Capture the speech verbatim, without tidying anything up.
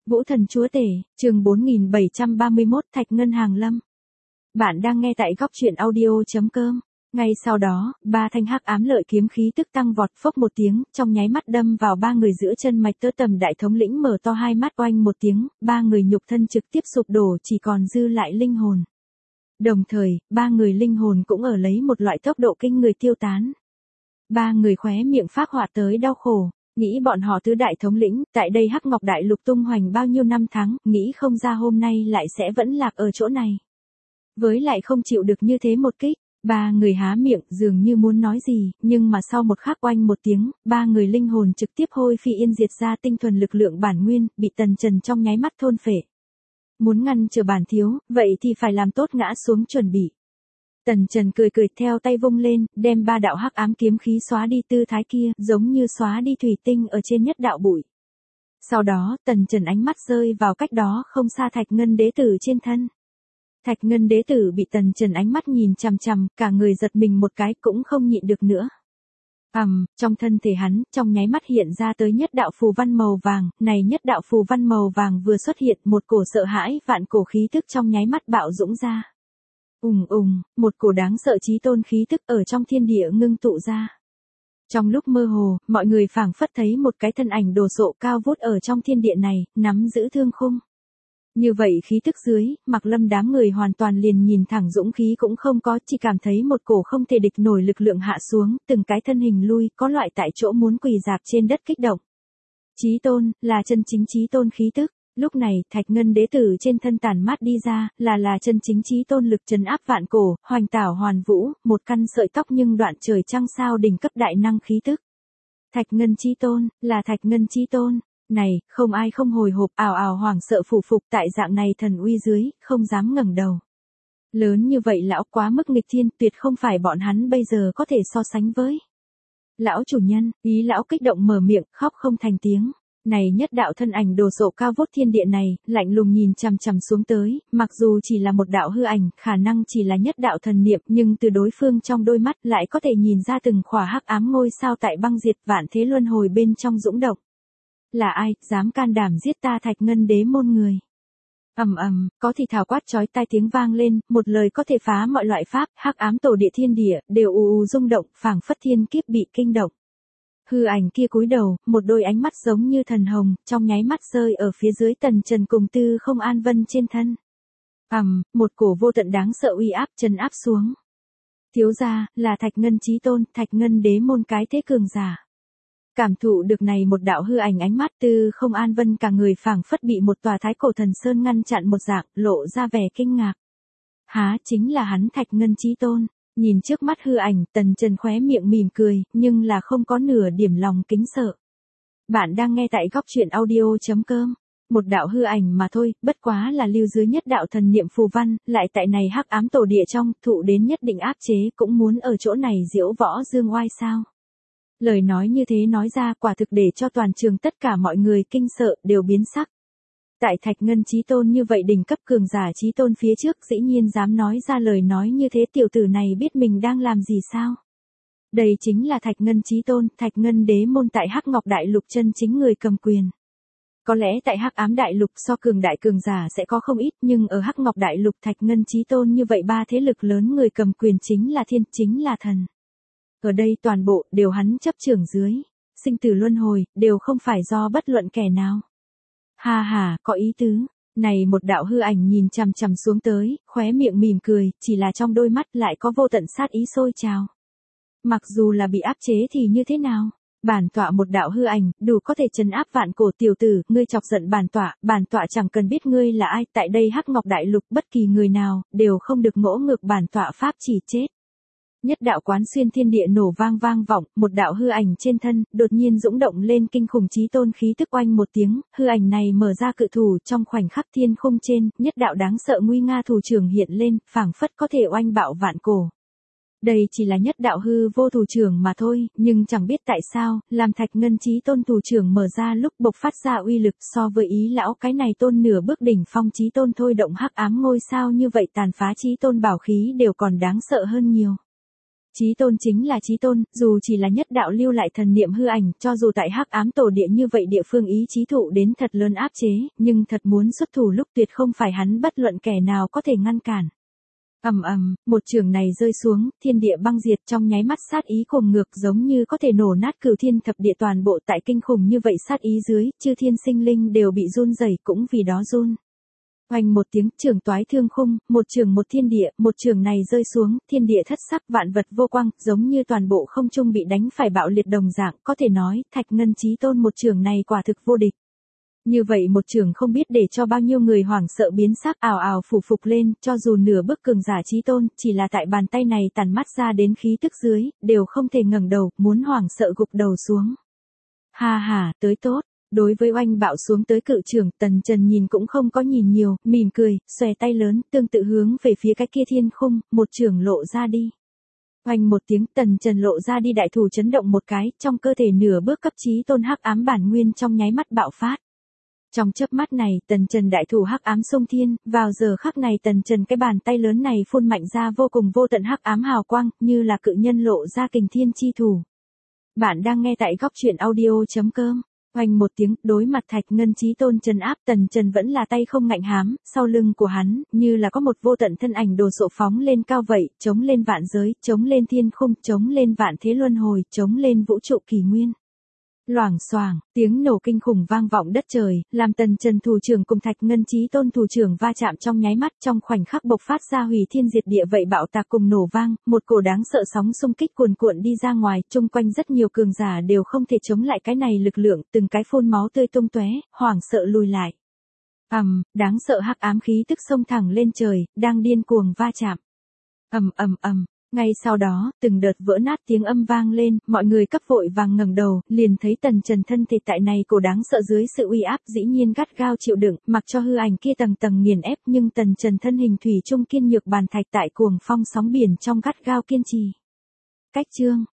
Vũ Thần Chúa Tể, chương bốn nghìn bảy trăm ba mươi mốt Thạch Ngân Hàng Lâm. Bạn đang nghe tại góc truyện audio.com. Ngay sau đó, ba thanh hắc ám lợi kiếm khí tức tăng vọt phốc một tiếng, trong nháy mắt đâm vào ba người giữa chân mạch tơ tầm đại thống lĩnh mở to hai mắt oanh một tiếng, ba người nhục thân trực tiếp sụp đổ chỉ còn dư lại linh hồn. Đồng thời, ba người linh hồn cũng ở lấy một loại tốc độ kinh người tiêu tán. Ba người khóe miệng phác họa tới đau khổ. Nghĩ bọn họ tứ đại thống lĩnh, tại đây Hắc Ngọc Đại Lục tung hoành bao nhiêu năm tháng, nghĩ không ra hôm nay lại sẽ vẫn lạc ở chỗ này. Với lại không chịu được như thế một kích, ba người há miệng dường như muốn nói gì, nhưng mà sau một khắc oanh một tiếng, ba người linh hồn trực tiếp hôi phi yên diệt ra tinh thuần lực lượng bản nguyên, bị Tần Trần trong nháy mắt thôn phệ. Muốn ngăn trở bản thiếu, vậy thì phải làm tốt ngã xuống chuẩn bị. Tần Trần cười cười theo tay vung lên, đem ba đạo hắc ám kiếm khí xóa đi tư thái kia, giống như xóa đi thủy tinh ở trên nhất đạo bụi. Sau đó, Tần Trần ánh mắt rơi vào cách đó không xa Thạch Ngân đế tử trên thân. Thạch Ngân đế tử bị Tần Trần ánh mắt nhìn chằm chằm, cả người giật mình một cái cũng không nhịn được nữa. Ầm, um, trong thân thể hắn, trong nháy mắt hiện ra tới nhất đạo phù văn màu vàng, này nhất đạo phù văn màu vàng vừa xuất hiện, một cổ sợ hãi vạn cổ khí tức trong nháy mắt bạo dũng ra. Ùng ùng, một cổ đáng sợ chí tôn khí tức ở trong thiên địa ngưng tụ ra. Trong lúc mơ hồ, mọi người phảng phất thấy một cái thân ảnh đồ sộ cao vút ở trong thiên địa này, nắm giữ thương khung. Như vậy khí tức dưới, Mặc Lâm đám người hoàn toàn liền nhìn thẳng dũng khí cũng không có, chỉ cảm thấy một cổ không thể địch nổi lực lượng hạ xuống, từng cái thân hình lui, có loại tại chỗ muốn quỳ dạp trên đất kích động. Chí tôn, là chân chính chí tôn khí tức. Lúc này, Thạch Ngân đế tử trên thân tản mát đi ra, là là chân chính chí tôn lực trấn áp vạn cổ, hoành tảo hoàn vũ, một căn sợi tóc nhưng đoạn trời trăng sao đỉnh cấp đại năng khí tức. Thạch Ngân chí tôn, là Thạch Ngân chí tôn. Này, không ai không hồi hộp, ảo ảo hoảng sợ phủ phục tại dạng này thần uy dưới, không dám ngẩng đầu. Lớn như vậy lão quá mức nghịch thiên, tuyệt không phải bọn hắn bây giờ có thể so sánh với. Lão chủ nhân, ý lão kích động mở miệng, khóc không thành tiếng. Này nhất đạo thân ảnh đồ sộ cao vút thiên địa này, lạnh lùng nhìn chằm chằm xuống tới, mặc dù chỉ là một đạo hư ảnh, khả năng chỉ là nhất đạo thần niệm, nhưng từ đối phương trong đôi mắt lại có thể nhìn ra từng khỏa hắc ám ngôi sao tại băng diệt vạn thế luân hồi bên trong dũng động. Là ai, dám can đảm giết ta Thạch Ngân đế môn người? Ầm ầm, có thì thào quát chói tai tiếng vang lên, một lời có thể phá mọi loại pháp, hắc ám tổ địa thiên địa, đều ù ù rung động, phảng phất thiên kiếp bị kinh động. Hư ảnh kia cúi đầu, một đôi ánh mắt giống như thần hồng, trong nháy mắt rơi ở phía dưới Tần Trần cùng Tư Không An Vân trên thân. Ầm, um, một cổ vô tận đáng sợ uy áp trấn áp xuống. Thiếu gia, là Thạch Ngân chí tôn, Thạch Ngân đế môn cái thế cường giả. Cảm thụ được này một đạo hư ảnh ánh mắt Tư Không An Vân cả người phảng phất bị một tòa thái cổ thần sơn ngăn chặn một dạng, lộ ra vẻ kinh ngạc. Há, chính là hắn Thạch Ngân chí tôn. Nhìn trước mắt hư ảnh, Tần Trần khóe miệng mỉm cười, nhưng là không có nửa điểm lòng kính sợ. Bạn đang nghe tại góc truyện audio.com. Một đạo hư ảnh mà thôi, bất quá là lưu dưới nhất đạo thần niệm phù văn, lại tại này hắc ám tổ địa trong, thụ đến nhất định áp chế, cũng muốn ở chỗ này diễu võ dương oai sao. Lời nói như thế nói ra quả thực để cho toàn trường tất cả mọi người kinh sợ, đều biến sắc. Tại Thạch Ngân chí tôn như vậy đỉnh cấp cường giả chí tôn phía trước dĩ nhiên dám nói ra lời nói như thế, tiểu tử này biết mình đang làm gì sao? Đây chính là Thạch Ngân chí tôn, Thạch Ngân đế môn tại Hắc Ngọc Đại Lục chân chính người cầm quyền. Có lẽ tại Hắc Ám Đại Lục so cường đại cường giả sẽ có không ít, nhưng ở Hắc Ngọc Đại Lục Thạch Ngân chí tôn như vậy ba thế lực lớn người cầm quyền chính là thiên, chính là thần. Ở đây toàn bộ đều hắn chấp trưởng dưới, sinh tử luân hồi, đều không phải do bất luận kẻ nào. Ha ha, có ý tứ. Này một đạo hư ảnh nhìn chằm chằm xuống tới, khóe miệng mỉm cười, chỉ là trong đôi mắt lại có vô tận sát ý sôi trào. Mặc dù là bị áp chế thì như thế nào? Bản tọa một đạo hư ảnh, đủ có thể trấn áp vạn cổ tiểu tử, ngươi chọc giận bản tọa, bản tọa chẳng cần biết ngươi là ai, tại đây Hắc Ngọc Đại Lục bất kỳ người nào, đều không được ngỗ ngược bản tọa pháp chỉ chết. Nhất đạo quán xuyên thiên địa nổ vang vang vọng, một đạo hư ảnh trên thân, đột nhiên dũng động lên kinh khủng chí tôn khí tức oanh một tiếng, hư ảnh này mở ra cự thủ trong khoảnh khắc thiên khung trên, nhất đạo đáng sợ nguy nga thủ trưởng hiện lên, phảng phất có thể oanh bạo vạn cổ. Đây chỉ là nhất đạo hư vô thủ trưởng mà thôi, nhưng chẳng biết tại sao, làm Thạch Ngân chí tôn thủ trưởng mở ra lúc bộc phát ra uy lực so với ý lão cái này tôn nửa bước đỉnh phong chí tôn thôi động hắc ám ngôi sao như vậy tàn phá chí tôn bảo khí đều còn đáng sợ hơn nhiều. Chí tôn chính là chí tôn, dù chỉ là nhất đạo lưu lại thần niệm hư ảnh, cho dù tại hắc ám tổ địa như vậy địa phương ý chí thụ đến thật lớn áp chế, nhưng thật muốn xuất thủ lúc tuyệt không phải hắn bất luận kẻ nào có thể ngăn cản. Ầm ầm, một trường này rơi xuống, thiên địa băng diệt, trong nháy mắt sát ý cuồng ngược giống như có thể nổ nát cửu thiên thập địa toàn bộ, tại kinh khủng như vậy sát ý dưới, chư thiên sinh linh đều bị run rẩy, cũng vì đó run. Oanh một tiếng, trường toái thương khung, một trường một thiên địa, một trường này rơi xuống, thiên địa thất sắc, vạn vật vô quang, giống như toàn bộ không trung bị đánh phải bạo liệt đồng dạng, có thể nói, Thạch Ngân Chí Tôn một trường này quả thực vô địch. Như vậy một trường không biết để cho bao nhiêu người hoảng sợ biến sắc, ào ào phủ phục lên, cho dù nửa bước cường giả chí tôn, chỉ là tại bàn tay này tàn mắt ra đến khí tức dưới, đều không thể ngẩng đầu, muốn hoảng sợ gục đầu xuống. Ha ha, tới tốt. Đối với oanh bạo xuống tới cự trường, Tần Trần nhìn cũng không có nhìn nhiều, mỉm cười, xòe tay lớn, tương tự hướng về phía cái kia thiên khung, một trường lộ ra đi. Oanh một tiếng, Tần Trần lộ ra đi, đại thủ chấn động một cái, trong cơ thể nửa bước cấp chí tôn hắc ám bản nguyên trong nháy mắt bạo phát. Trong chớp mắt này, Tần Trần đại thủ hắc ám xông thiên, vào giờ khắc này Tần Trần cái bàn tay lớn này phun mạnh ra vô cùng vô tận hắc ám hào quang, như là cự nhân lộ ra kình thiên chi thủ. Bạn đang nghe tại góc truyện audio chấm com. Oanh một tiếng, đối mặt Thạch Ngân Chí Tôn trấn áp, Tần Trần vẫn là tay không ngạnh hám, sau lưng của hắn, như là có một vô tận thân ảnh đồ sộ phóng lên cao vậy, chống lên vạn giới, chống lên thiên khung, chống lên vạn thế luân hồi, chống lên vũ trụ kỳ nguyên. Loảng xoảng, tiếng nổ kinh khủng vang vọng đất trời, làm Tần Trần thủ trưởng cùng Thạch Ngân Chí Tôn thủ trưởng va chạm trong nháy mắt, trong khoảnh khắc bộc phát ra hủy thiên diệt địa vậy bạo tạc cùng nổ vang, một cổ đáng sợ sóng xung kích cuồn cuộn đi ra ngoài, chung quanh rất nhiều cường giả đều không thể chống lại cái này lực lượng, từng cái phun máu tươi tung tóe, hoảng sợ lùi lại. Ầm, um, đáng sợ hắc ám khí tức xông thẳng lên trời, đang điên cuồng va chạm. Ầm ầm ầm. Ngay sau đó, từng đợt vỡ nát tiếng âm vang lên, mọi người cấp vội vàng ngẩng đầu, liền thấy Tần Trần thân thể tại này cổ đáng sợ dưới sự uy áp dĩ nhiên gắt gao chịu đựng, mặc cho hư ảnh kia tầng tầng nghiền ép, nhưng Tần Trần thân hình thủy chung kiên nhược bàn thạch tại cuồng phong sóng biển trong gắt gao kiên trì. Cách chương